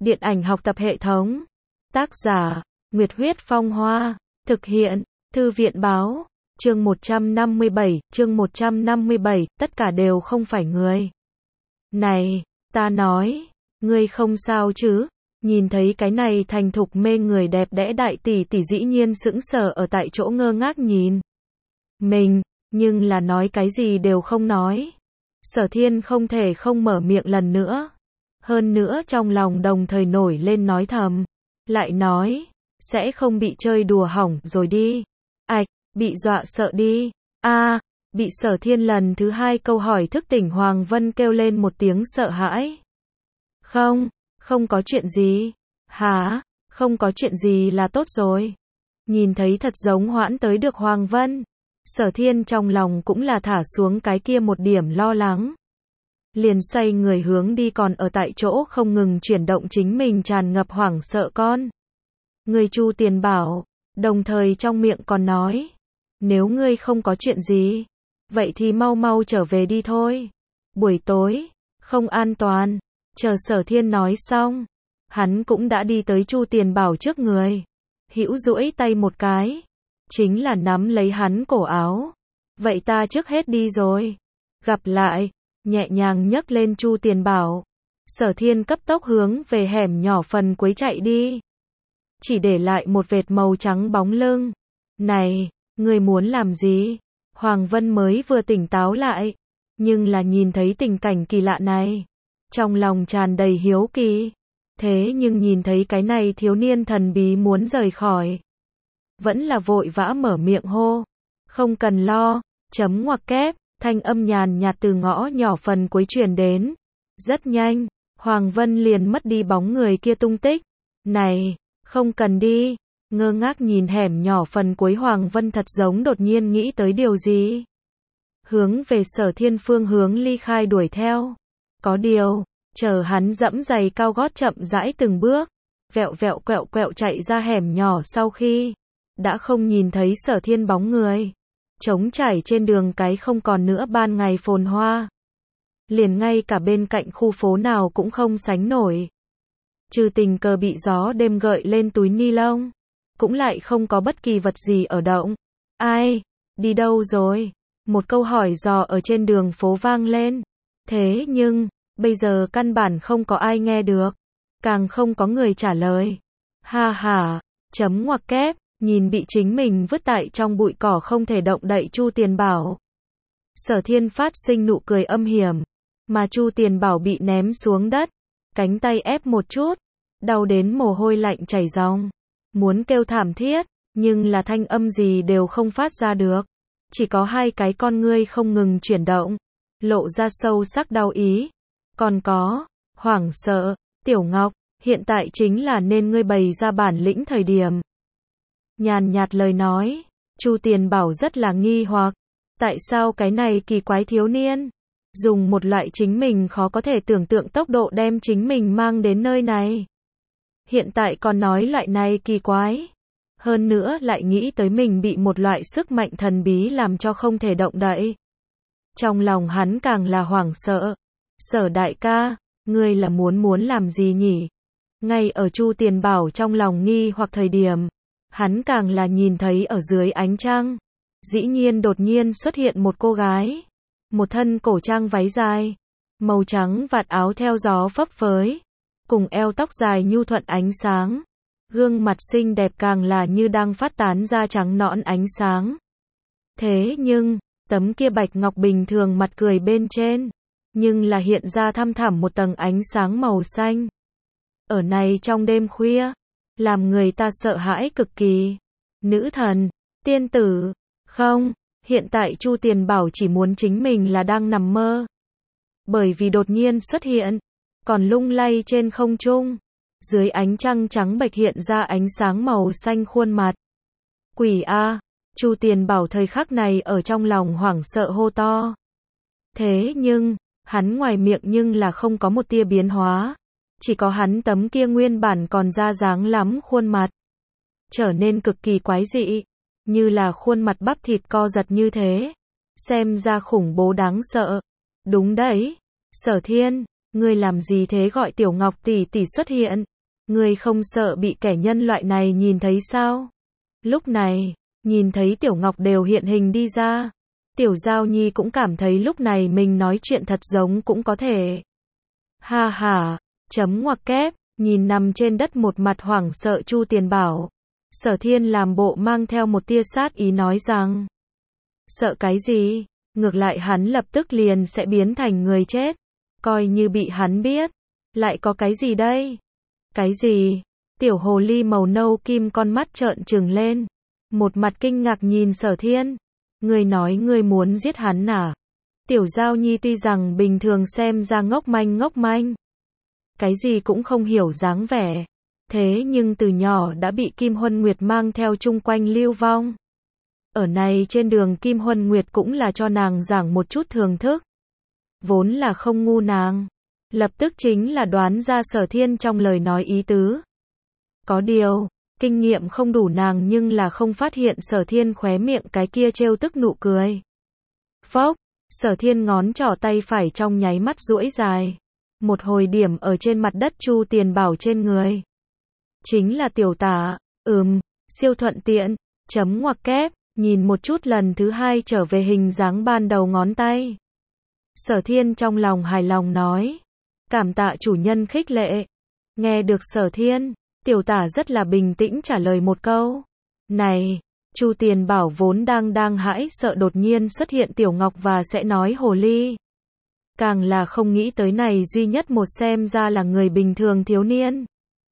Điện ảnh học tập hệ thống. Tác giả, Nguyệt Huyết Phong Hoa. Thực hiện, Thư viện Báo. Chương 157, tất cả đều không phải người. Này, ta nói, ngươi không sao chứ? Nhìn thấy cái này thành thục mê người đẹp đẽ đại tỷ tỷ dĩ nhiên sững sờ ở tại chỗ ngơ ngác nhìn mình, nhưng là nói cái gì đều không nói. Sở Thiên không thể không mở miệng lần nữa. Hơn nữa trong lòng đồng thời nổi lên nói thầm. Lại nói, sẽ không bị chơi đùa hỏng rồi đi. Ảch, bị dọa sợ đi. Bị Sở Thiên lần thứ hai câu hỏi thức tỉnh Hoàng Vân kêu lên một tiếng sợ hãi. Không có chuyện gì. Hả, không có chuyện gì là tốt rồi. Nhìn thấy thật giống hoãn tới được Hoàng Vân. Sở Thiên trong lòng cũng là thả xuống cái kia một điểm lo lắng. Liền xoay người hướng đi còn ở tại chỗ không ngừng chuyển động chính mình tràn ngập hoảng sợ con. Người Chu Tiền Bảo, đồng thời trong miệng còn nói. Nếu ngươi không có chuyện gì, vậy thì mau mau trở về đi thôi. Buổi tối, không an toàn. Chờ Sở Thiên nói xong, hắn cũng đã đi tới Chu Tiền Bảo trước người. Hữu duỗi tay một cái, chính là nắm lấy hắn cổ áo. Vậy ta trước hết đi rồi. Gặp lại, nhẹ nhàng nhấc lên Chu Tiền Bảo. Sở Thiên cấp tốc hướng về hẻm nhỏ phần cuối chạy đi. Chỉ để lại một vệt màu trắng bóng lưng. Này, ngươi muốn làm gì? Hoàng Vân mới vừa tỉnh táo lại, nhưng là nhìn thấy tình cảnh kỳ lạ này, trong lòng tràn đầy hiếu kỳ. Thế nhưng nhìn thấy cái này thiếu niên thần bí muốn rời khỏi, vẫn là vội vã mở miệng hô. Không cần lo, chấm ngoặc kép, thanh âm nhàn nhạt từ ngõ nhỏ phần cuối truyền đến. Rất nhanh, Hoàng Vân liền mất đi bóng người kia tung tích. Này, không cần đi. Ngơ ngác nhìn hẻm nhỏ phần cuối Hoàng Vân thật giống đột nhiên nghĩ tới điều gì. Hướng về Sở Thiên phương hướng ly khai đuổi theo. Có điều, chờ hắn dẫm giày cao gót chậm rãi từng bước, vẹo vẹo quẹo quẹo chạy ra hẻm nhỏ sau khi đã không nhìn thấy Sở Thiên bóng người. Trống trải trên đường cái không còn nữa ban ngày phồn hoa. Liền ngay cả bên cạnh khu phố nào cũng không sánh nổi. Trừ tình cờ bị gió đêm gợi lên túi ni lông, cũng lại không có bất kỳ vật gì ở động. Ai? Đi đâu rồi? Một câu hỏi dò ở trên đường phố vang lên. Thế nhưng, bây giờ căn bản không có ai nghe được. Càng không có người trả lời. Ha ha, chấm ngoặc kép, nhìn bị chính mình vứt tại trong bụi cỏ không thể động đậy Chu Tiền Bảo. Sở Thiên phát sinh nụ cười âm hiểm. Mà Chu Tiền Bảo bị ném xuống đất. Cánh tay ép một chút. Đau đến mồ hôi lạnh chảy ròng. Muốn kêu thảm thiết, nhưng là thanh âm gì đều không phát ra được. Chỉ có hai cái con ngươi không ngừng chuyển động, lộ ra sâu sắc đau ý. Còn có, hoảng sợ. Tiểu Ngọc, hiện tại chính là nên ngươi bày ra bản lĩnh thời điểm. Nhàn nhạt lời nói, Chu Tiền Bảo rất là nghi hoặc. Tại sao cái này kỳ quái thiếu niên dùng một loại chính mình khó có thể tưởng tượng tốc độ đem chính mình mang đến nơi này. Hiện tại còn nói loại này kỳ quái. Hơn nữa lại nghĩ tới mình bị một loại sức mạnh thần bí làm cho không thể động đậy. Trong lòng hắn càng là hoảng sợ. Sở đại ca, ngươi là muốn làm gì nhỉ? Ngay ở Chu Tiền Bảo trong lòng nghi hoặc thời điểm, hắn càng là nhìn thấy ở dưới ánh trăng. Dĩ nhiên đột nhiên xuất hiện một cô gái. Một thân cổ trang váy dài, màu trắng vạt áo theo gió phấp phới. Cùng eo tóc dài nhu thuận ánh sáng. Gương mặt xinh đẹp càng là như đang phát tán ra trắng nõn ánh sáng. Thế nhưng, tấm kia bạch ngọc bình thường mặt cười bên trên, nhưng là hiện ra thăm thẳm một tầng ánh sáng màu xanh. Ở này trong đêm khuya, làm người ta sợ hãi cực kỳ. Nữ thần, tiên tử, không, hiện tại Chu Tiền Bảo chỉ muốn chính mình là đang nằm mơ. Bởi vì đột nhiên xuất hiện, còn lung lay trên không trung. Dưới ánh trăng trắng bệch hiện ra ánh sáng màu xanh khuôn mặt. Quỷ a, Chu Tiền Bảo thời khắc này ở trong lòng hoảng sợ hô to. Thế nhưng, hắn ngoài miệng nhưng là không có một tia biến hóa. Chỉ có hắn tấm kia nguyên bản còn ra dáng lắm khuôn mặt. Trở nên cực kỳ quái dị. Như là khuôn mặt bắp thịt co giật như thế. Xem ra khủng bố đáng sợ. Đúng đấy. Sở Thiên, ngươi làm gì thế gọi Tiểu Ngọc tỷ tỷ xuất hiện. Ngươi không sợ bị kẻ nhân loại này nhìn thấy sao? Lúc này, nhìn thấy Tiểu Ngọc đều hiện hình đi ra. Tiểu Giao Nhi cũng cảm thấy lúc này mình nói chuyện thật giống cũng có thể. Ha ha, chấm ngoặc kép, nhìn nằm trên đất một mặt hoảng sợ Chu Tiền Bảo. Sở Thiên làm bộ mang theo một tia sát ý nói rằng, sợ cái gì? Ngược lại hắn lập tức liền sẽ biến thành người chết. Coi như bị hắn biết. Lại có cái gì đây? Cái gì? Tiểu hồ ly màu nâu kim con mắt trợn trừng lên. Một mặt kinh ngạc nhìn Sở Thiên. Ngươi nói ngươi muốn giết hắn à? Tiểu Giao Nhi tuy rằng bình thường xem ra ngốc manh. Cái gì cũng không hiểu dáng vẻ. Thế nhưng từ nhỏ đã bị Kim Huân Nguyệt mang theo chung quanh lưu vong. Ở này trên đường Kim Huân Nguyệt cũng là cho nàng giảng một chút thường thức. Vốn là không ngu nàng. Lập tức chính là đoán ra Sở Thiên trong lời nói ý tứ. Có điều, kinh nghiệm không đủ nàng nhưng là không phát hiện Sở Thiên khóe miệng cái kia trêu tức nụ cười. Phốc, Sở Thiên ngón trỏ tay phải trong nháy mắt duỗi dài. Một hồi điểm ở trên mặt đất Chu Tiền Bảo trên người. Chính là tiểu tả, siêu thuận tiện, chấm ngoặc kép, nhìn một chút lần thứ hai trở về hình dáng ban đầu ngón tay. Sở Thiên trong lòng hài lòng nói. Cảm tạ chủ nhân khích lệ. Nghe được Sở Thiên, tiểu tả rất là bình tĩnh trả lời một câu. Này, Chu Tiền Bảo vốn đang hãi sợ đột nhiên xuất hiện Tiểu Ngọc và sẽ nói hồ ly. Càng là không nghĩ tới này duy nhất một xem ra là người bình thường thiếu niên.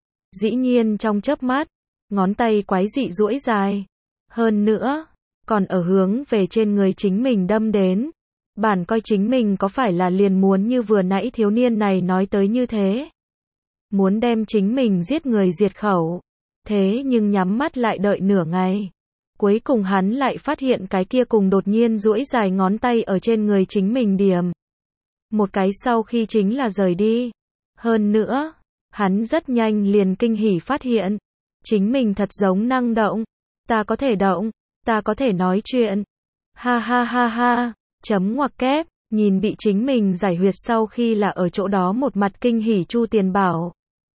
Dĩ nhiên trong chớp mắt, ngón tay quái dị duỗi dài. Hơn nữa, còn ở hướng về trên người chính mình đâm đến. Bản coi chính mình có phải là liền muốn như vừa nãy thiếu niên này nói tới như thế. Muốn đem chính mình giết người diệt khẩu. Thế nhưng nhắm mắt lại đợi nửa ngày. Cuối cùng hắn lại phát hiện cái kia cùng đột nhiên duỗi dài ngón tay ở trên người chính mình điểm. Một cái sau khi chính là rời đi. Hơn nữa, hắn rất nhanh liền kinh hỉ phát hiện. Chính mình thật giống năng động. Ta có thể động. Ta có thể nói chuyện. Ha ha ha ha. Chấm ngoặc kép, nhìn bị chính mình giải huyệt sau khi là ở chỗ đó một mặt kinh hỉ Chu Tiền Bảo.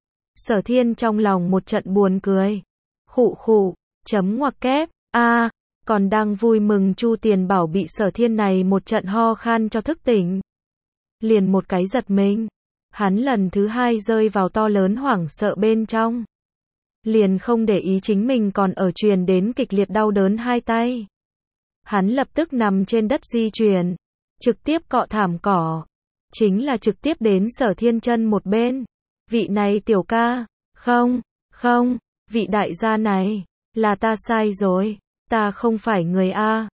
Sở Thiên trong lòng một trận buồn cười. Khụ, chấm ngoặc kép, còn đang vui mừng Chu Tiền Bảo bị Sở Thiên này một trận ho khan cho thức tỉnh. Liền một cái giật mình. Hắn lần thứ hai rơi vào to lớn hoảng sợ bên trong. Liền không để ý chính mình còn ở truyền đến kịch liệt đau đớn hai tay. Hắn lập tức nằm trên đất di chuyển, trực tiếp cọ thảm cỏ, chính là trực tiếp đến Sở Thiên chân một bên. Vị này tiểu ca, không, vị đại gia này, là ta sai rồi, ta không phải người A.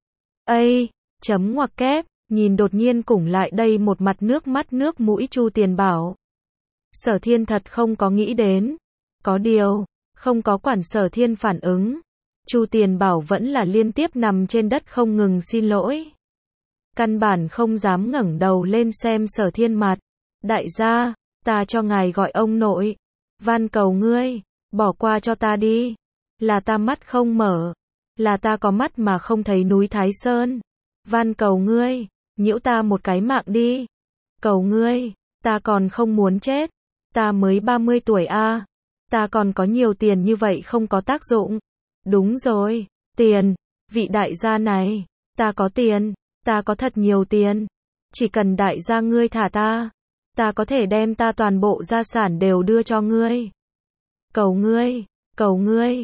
Chấm ngoặc kép, nhìn đột nhiên cùng lại đây một mặt nước mắt nước mũi Chu Tiền Bảo. Sở Thiên thật không có nghĩ đến, có điều, không có quản Sở Thiên phản ứng. Chu Tiền Bảo vẫn là liên tiếp nằm trên đất không ngừng xin lỗi. Căn bản không dám ngẩng đầu lên xem Sở Thiên mặt. Đại gia, ta cho ngài gọi ông nội. Van cầu ngươi, bỏ qua cho ta đi. Là ta mắt không mở. Là ta có mắt mà không thấy núi Thái Sơn. Van cầu ngươi, nhiễu ta một cái mạng đi. Cầu ngươi, ta còn không muốn chết. Ta mới 30 tuổi a. Ta còn có nhiều tiền như vậy không có tác dụng. Đúng rồi, tiền, vị đại gia này, ta có tiền, ta có thật nhiều tiền. Chỉ cần đại gia ngươi thả ta có thể đem ta toàn bộ gia sản đều đưa cho ngươi. Cầu ngươi,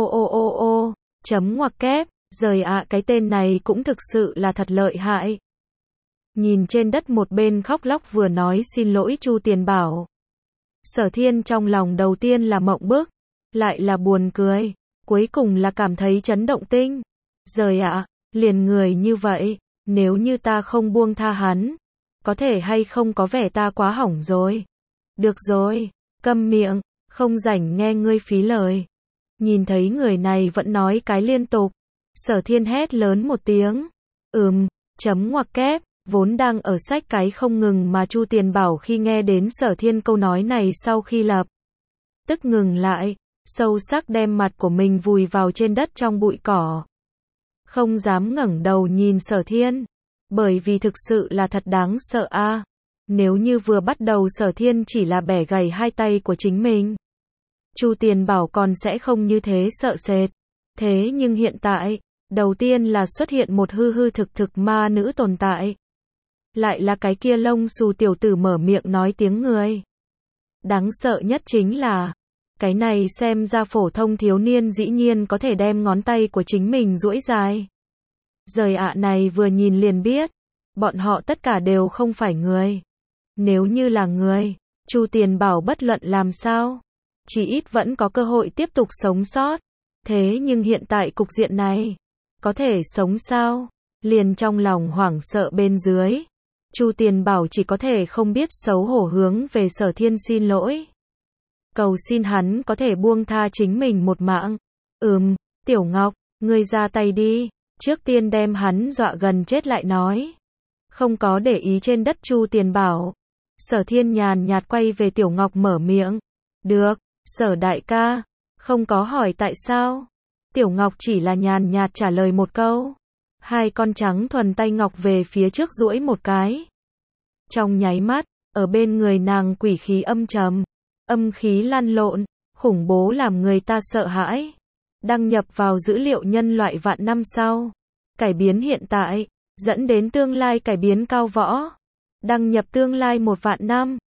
ô, chấm ngoặc kép, rời ạ cái tên này cũng thực sự là thật lợi hại. Nhìn trên đất một bên khóc lóc vừa nói xin lỗi Chu Tiền Bảo. Sở Thiên trong lòng đầu tiên là mộng bức, lại là buồn cười. Cuối cùng là cảm thấy chấn động tinh. Rời ạ, liền người như vậy, nếu như ta không buông tha hắn, có thể hay không có vẻ ta quá hỏng rồi. Được rồi, câm miệng, không rảnh nghe ngươi phí lời. Nhìn thấy người này vẫn nói cái liên tục. Sở Thiên hét lớn một tiếng. Chấm ngoặc kép, vốn đang ở sách cái không ngừng mà Chu Tiền Bảo khi nghe đến Sở Thiên câu nói này sau khi lập tức ngừng lại. Sâu sắc đem mặt của mình vùi vào trên đất trong bụi cỏ. Không dám ngẩng đầu nhìn Sở Thiên. Bởi vì thực sự là thật đáng sợ a. Nếu như vừa bắt đầu Sở Thiên chỉ là bẻ gãy hai tay của chính mình. Chu Tiền Bảo còn sẽ không như thế sợ sệt. Thế nhưng hiện tại, đầu tiên là xuất hiện một hư hư thực thực ma nữ tồn tại. Lại là cái kia lông xù tiểu tử mở miệng nói tiếng người. Đáng sợ nhất chính là, cái này xem ra phổ thông thiếu niên dĩ nhiên có thể đem ngón tay của chính mình duỗi dài. Giời ạ, này vừa nhìn liền biết, bọn họ tất cả đều không phải người. Nếu như là người, Chu Tiền Bảo bất luận làm sao, chỉ ít vẫn có cơ hội tiếp tục sống sót. Thế nhưng hiện tại cục diện này, có thể sống sao? Liền trong lòng hoảng sợ bên dưới, Chu Tiền Bảo chỉ có thể không biết xấu hổ hướng về Sở Thiên xin lỗi. Cầu xin hắn có thể buông tha chính mình một mạng. Tiểu Ngọc, ngươi ra tay đi. Trước tiên đem hắn dọa gần chết lại nói. Không có để ý trên đất Chu Tiền Bảo. Sở Thiên nhàn nhạt quay về Tiểu Ngọc mở miệng. Được, Sở đại ca. Không có hỏi tại sao. Tiểu Ngọc chỉ là nhàn nhạt trả lời một câu. Hai con trắng thuần tay ngọc về phía trước duỗi một cái. Trong nháy mắt, ở bên người nàng quỷ khí âm trầm, âm khí lăn lộn, khủng bố làm người ta sợ hãi. Đăng nhập vào dữ liệu nhân loại vạn năm sau. Cải biến hiện tại, dẫn đến tương lai cải biến cao võ. Đăng nhập tương lai 1 vạn năm.